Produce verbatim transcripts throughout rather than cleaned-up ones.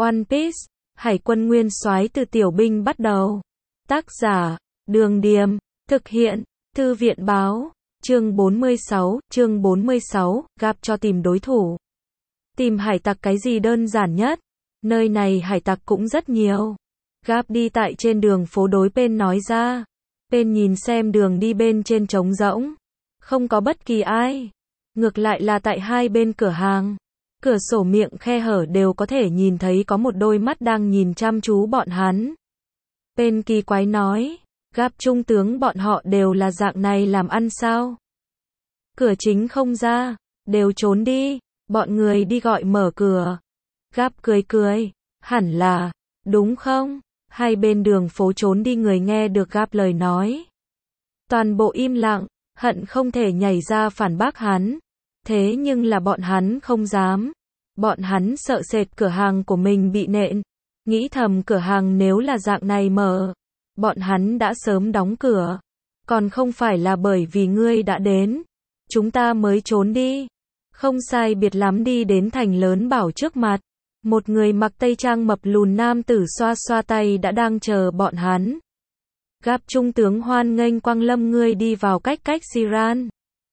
One Piece, Hải quân nguyên soái từ tiểu binh bắt đầu. Tác giả, Đường Điềm, thực hiện, Thư viện báo, chương bốn mươi sáu, chương bốn mươi sáu, gặp cho tìm đối thủ. Tìm hải tặc cái gì đơn giản nhất? Nơi này hải tặc cũng rất nhiều. Gap đi tại trên đường phố đối Pen nói ra. Pen nhìn xem đường đi bên trên trống rỗng. Không có bất kỳ ai. Ngược lại là tại hai bên cửa hàng. Cửa sổ miệng khe hở đều có thể nhìn thấy có một đôi mắt đang nhìn chăm chú bọn hắn. Pen kỳ quái nói. Gap trung tướng bọn họ đều là dạng này làm ăn sao? Cửa chính không ra. Đều trốn đi. Bọn người đi gọi mở cửa. Gap cười cười. Hẳn là. Đúng không? Hai bên đường phố trốn đi người nghe được Gap lời nói. Toàn bộ im lặng. Hận không thể nhảy ra phản bác hắn. Thế nhưng là bọn hắn không dám. Bọn hắn sợ sệt cửa hàng của mình bị nện. Nghĩ thầm cửa hàng nếu là dạng này mở. Bọn hắn đã sớm đóng cửa. Còn không phải là bởi vì ngươi đã đến. Chúng ta mới trốn đi. Không sai biệt lắm đi đến thành lớn bảo trước mặt. Một người mặc tây trang mập lùn nam tử xoa xoa tay đã đang chờ bọn hắn. Gap trung tướng hoan nghênh Quang Lâm ngươi đi vào cách cách Siran.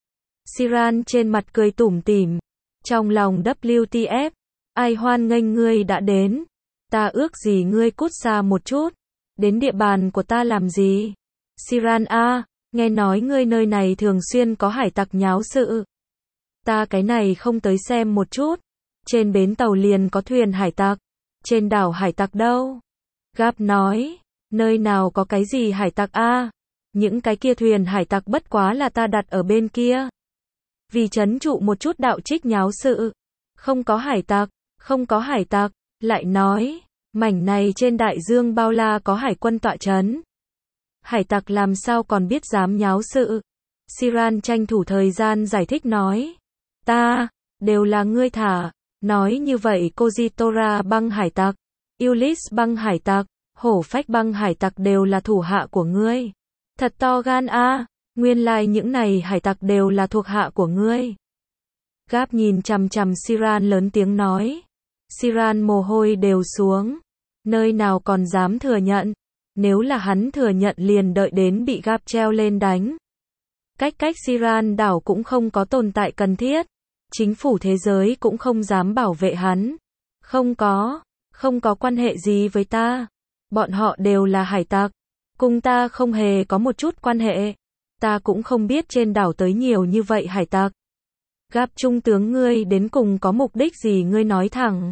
Siran trên mặt cười tủm tỉm. Trong lòng W T F. Ai hoan nghênh ngươi đã đến. Ta ước gì ngươi cút xa một chút. Đến địa bàn của ta làm gì? Siran a, nghe nói ngươi nơi này thường xuyên có hải tặc nháo sự. Ta cái này không tới xem một chút. Trên bến tàu liền có thuyền hải tặc. Trên đảo hải tặc đâu? Gap nói. Nơi nào có cái gì hải tặc a? Những cái kia thuyền hải tặc bất quá là ta đặt ở bên kia. Vì trấn trụ một chút đạo trích nháo sự. Không có hải tặc, không có hải tặc. Lại nói, mảnh này trên đại dương bao la có hải quân tọa trấn. Hải tặc làm sao còn biết dám nháo sự. Siran tranh thủ thời gian giải thích nói. Ta, đều là ngươi thả. Nói như vậy Kojitora băng hải tặc, Ulyss băng hải tặc, Hổ Phách băng hải tặc đều là thủ hạ của ngươi. Thật to gan a, nguyên lai like những này hải tặc đều là thuộc hạ của ngươi. Gap nhìn chằm chằm Siran lớn tiếng nói. Siran mồ hôi đều xuống. Nơi nào còn dám thừa nhận. Nếu là hắn thừa nhận liền đợi đến bị Gap treo lên đánh. Cách cách Siran đảo cũng không có tồn tại cần thiết. Chính phủ thế giới cũng không dám bảo vệ hắn. Không có, không có quan hệ gì với ta. Bọn họ đều là hải tặc. Cùng ta không hề có một chút quan hệ. Ta cũng không biết trên đảo tới nhiều như vậy hải tặc. Gap trung tướng ngươi đến cùng có mục đích gì ngươi nói thẳng.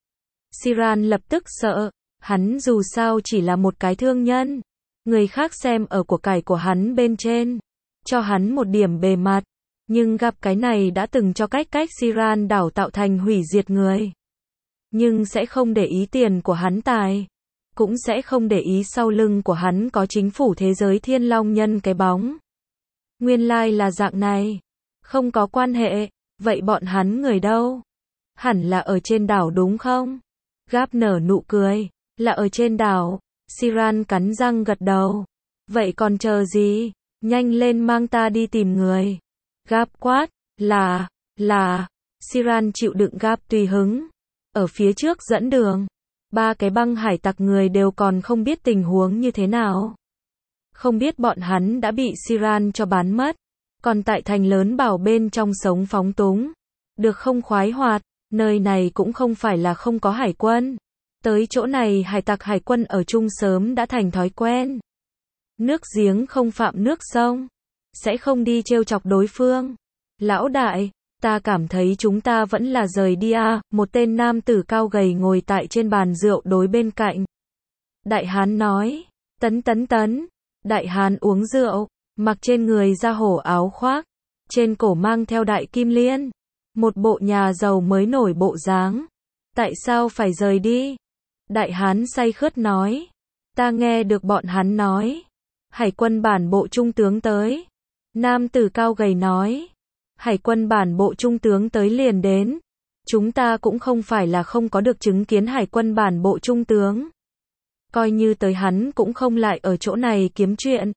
Siran lập tức sợ. Hắn dù sao chỉ là một cái thương nhân. Người khác xem ở của cải của hắn bên trên. Cho hắn một điểm bề mặt. Nhưng gặp cái này đã từng cho cách cách Siran đảo tạo thành hủy diệt người. Nhưng sẽ không để ý tiền của hắn tài. Cũng sẽ không để ý sau lưng của hắn có chính phủ thế giới Thiên Long Nhân cái bóng. Nguyên lai là dạng này. Không có quan hệ. Vậy bọn hắn người đâu? Hẳn là ở trên đảo đúng không? Gap nở nụ cười. Là ở trên đảo. Siran cắn răng gật đầu. Vậy còn chờ gì? Nhanh lên mang ta đi tìm người. Gap quát. Là, là. Siran chịu đựng Gap tùy hứng. Ở phía trước dẫn đường. Ba cái băng hải tặc người đều còn không biết tình huống như thế nào. Không biết bọn hắn đã bị Siran cho bán mất. Còn tại thành lớn bảo bên trong sống phóng túng. Được không khoái hoạt. Nơi này cũng không phải là không có hải quân. Tới chỗ này hải tặc hải quân ở chung sớm đã thành thói quen. Nước giếng không phạm nước sông. Sẽ không đi trêu chọc đối phương. Lão đại, ta cảm thấy chúng ta vẫn là rời đi à, một tên nam tử cao gầy ngồi tại trên bàn rượu đối bên cạnh. Đại hán nói, tấn tấn tấn. Đại hán uống rượu, mặc trên người da hổ áo khoác. Trên cổ mang theo đại kim liên. Một bộ nhà giàu mới nổi bộ dáng. Tại sao phải rời đi? Đại hán say khướt nói. Ta nghe được bọn hắn nói. Hải quân bản bộ trung tướng tới. Nam tử cao gầy nói. Hải quân bản bộ trung tướng tới liền đến. Chúng ta cũng không phải là không có được chứng kiến hải quân bản bộ trung tướng. Coi như tới hắn cũng không lại ở chỗ này kiếm chuyện.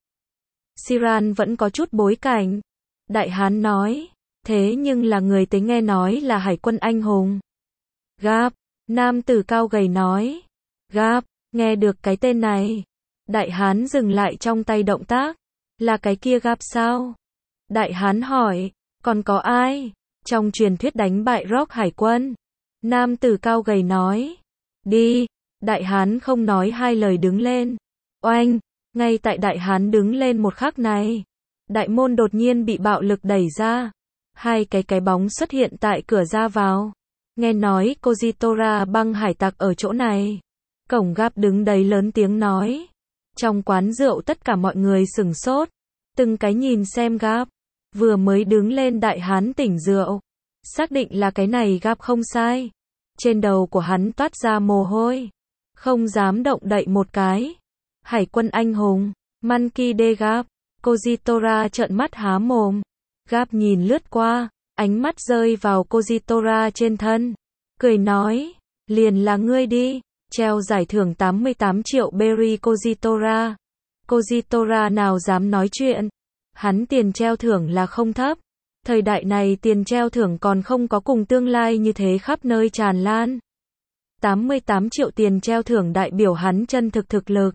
Siran vẫn có chút bối cảnh. Đại hán nói. Thế nhưng là người tới nghe nói là hải quân anh hùng. Gap, Nam tử cao gầy nói. Gap, nghe được cái tên này. Đại hán dừng lại trong tay động tác. Là cái kia Gap sao? Đại hán hỏi, còn có ai? Trong truyền thuyết đánh bại Rock hải quân. Nam tử cao gầy nói. Đi. Đại hán không nói hai lời đứng lên. Oanh, ngay tại đại hán đứng lên một khắc này. Đại môn đột nhiên bị bạo lực đẩy ra. Hai cái cái bóng xuất hiện tại cửa ra vào. Nghe nói Kojitora băng hải tặc ở chỗ này. Cổng Gap đứng đấy lớn tiếng nói. Trong quán rượu tất cả mọi người sửng sốt. Từng cái nhìn xem Gap. Vừa mới đứng lên đại hán tỉnh rượu. Xác định là cái này Gap không sai. Trên đầu của hắn toát ra mồ hôi. Không dám động đậy một cái. Hải quân anh hùng. Monkey D. Gap. Kojitora trợn mắt há mồm. Gap nhìn lướt qua. Ánh mắt rơi vào Kojitora trên thân. Cười nói. Liền là ngươi đi. Treo giải thưởng tám mươi tám triệu berry Kojitora. Kojitora nào dám nói chuyện. Hắn tiền treo thưởng là không thấp. Thời đại này tiền treo thưởng còn không có cùng tương lai như thế khắp nơi tràn lan. tám mươi tám triệu tiền treo thưởng đại biểu hắn chân thực thực lực.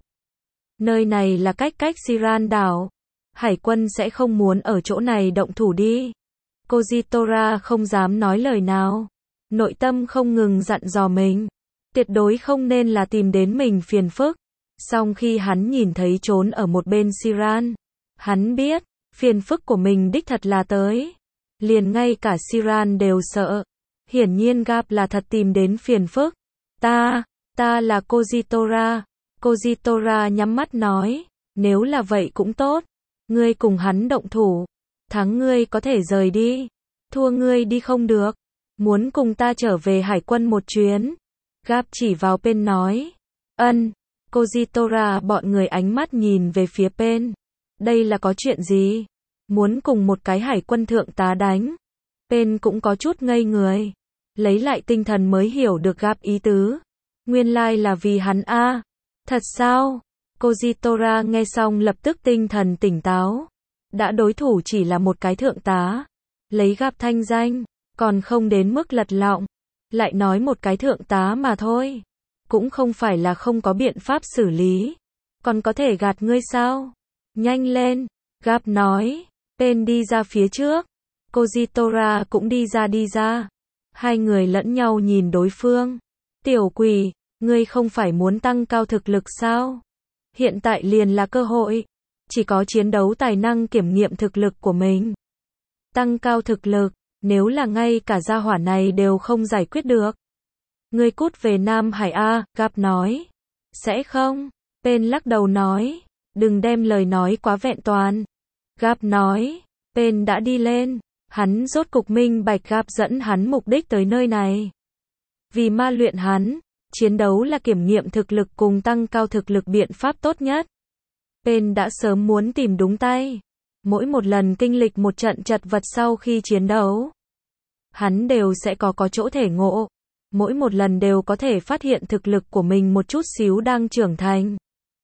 Nơi này là cách cách Siran đảo. Hải quân sẽ không muốn ở chỗ này động thủ đi. Kojitora không dám nói lời nào. Nội tâm không ngừng dặn dò mình. Tuyệt đối không nên là tìm đến mình phiền phức. Song khi hắn nhìn thấy trốn ở một bên Siran. Hắn biết, phiền phức của mình đích thật là tới. Liền ngay cả Siran đều sợ. Hiển nhiên Gap là thật tìm đến phiền phức. Ta, ta là Kojitora. Kojitora nhắm mắt nói. Nếu là vậy cũng tốt. Ngươi cùng hắn động thủ. Thắng ngươi có thể rời đi. Thua ngươi đi không được. Muốn cùng ta trở về hải quân một chuyến. Gap chỉ vào Pen nói. Ân. Kojitora bọn người ánh mắt nhìn về phía Pen. Đây là có chuyện gì? Muốn cùng một cái hải quân thượng tá đánh. Pen cũng có chút ngây người. Lấy lại tinh thần mới hiểu được Gap ý tứ. Nguyên lai là vì hắn a. Thật sao? Kojitora nghe xong lập tức tinh thần tỉnh táo. Đã đối thủ chỉ là một cái thượng tá. Lấy Gap thanh danh. Còn không đến mức lật lọng. Lại nói một cái thượng tá mà thôi. Cũng không phải là không có biện pháp xử lý. Còn có thể gạt ngươi sao? Nhanh lên. Gap nói. Pen đi ra phía trước. Kojitora cũng đi ra đi ra. Hai người lẫn nhau nhìn đối phương. Tiểu quỷ, ngươi không phải muốn tăng cao thực lực sao? Hiện tại liền là cơ hội. Chỉ có chiến đấu tài năng kiểm nghiệm thực lực của mình. Tăng cao thực lực, nếu là ngay cả gia hỏa này đều không giải quyết được. Ngươi cút về Nam Hải A, Gap nói. Sẽ không? Pen lắc đầu nói. Đừng đem lời nói quá vẹn toàn. Gap nói. Pen đã đi lên. Hắn rốt cục minh bạch Gap dẫn hắn mục đích tới nơi này. Vì ma luyện hắn, chiến đấu là kiểm nghiệm thực lực cùng tăng cao thực lực biện pháp tốt nhất. Pen đã sớm muốn tìm đúng tay. Mỗi một lần kinh lịch một trận chật vật sau khi chiến đấu, hắn đều sẽ có có chỗ thể ngộ. Mỗi một lần đều có thể phát hiện thực lực của mình một chút xíu đang trưởng thành.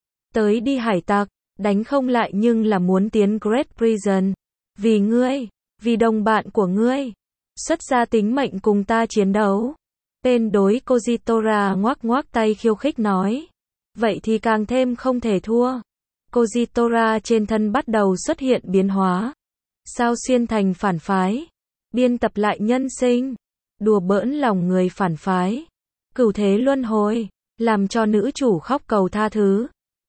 Tới đi hải tặc, đánh không lại nhưng là muốn tiến Great Prison. Vì ngươi, vì đồng bạn của ngươi, xuất ra tính mệnh cùng ta chiến đấu. Pen đối Kojitora ngoác ngoác tay khiêu khích nói. Vậy thì càng thêm không thể thua. Kojitora trên thân bắt đầu xuất hiện biến hóa. Sao xuyên thành phản phái. Biên tập lại nhân sinh. Đùa bỡn lòng người phản phái. Cửu thế luân hồi. Làm cho nữ chủ khóc cầu tha thứ.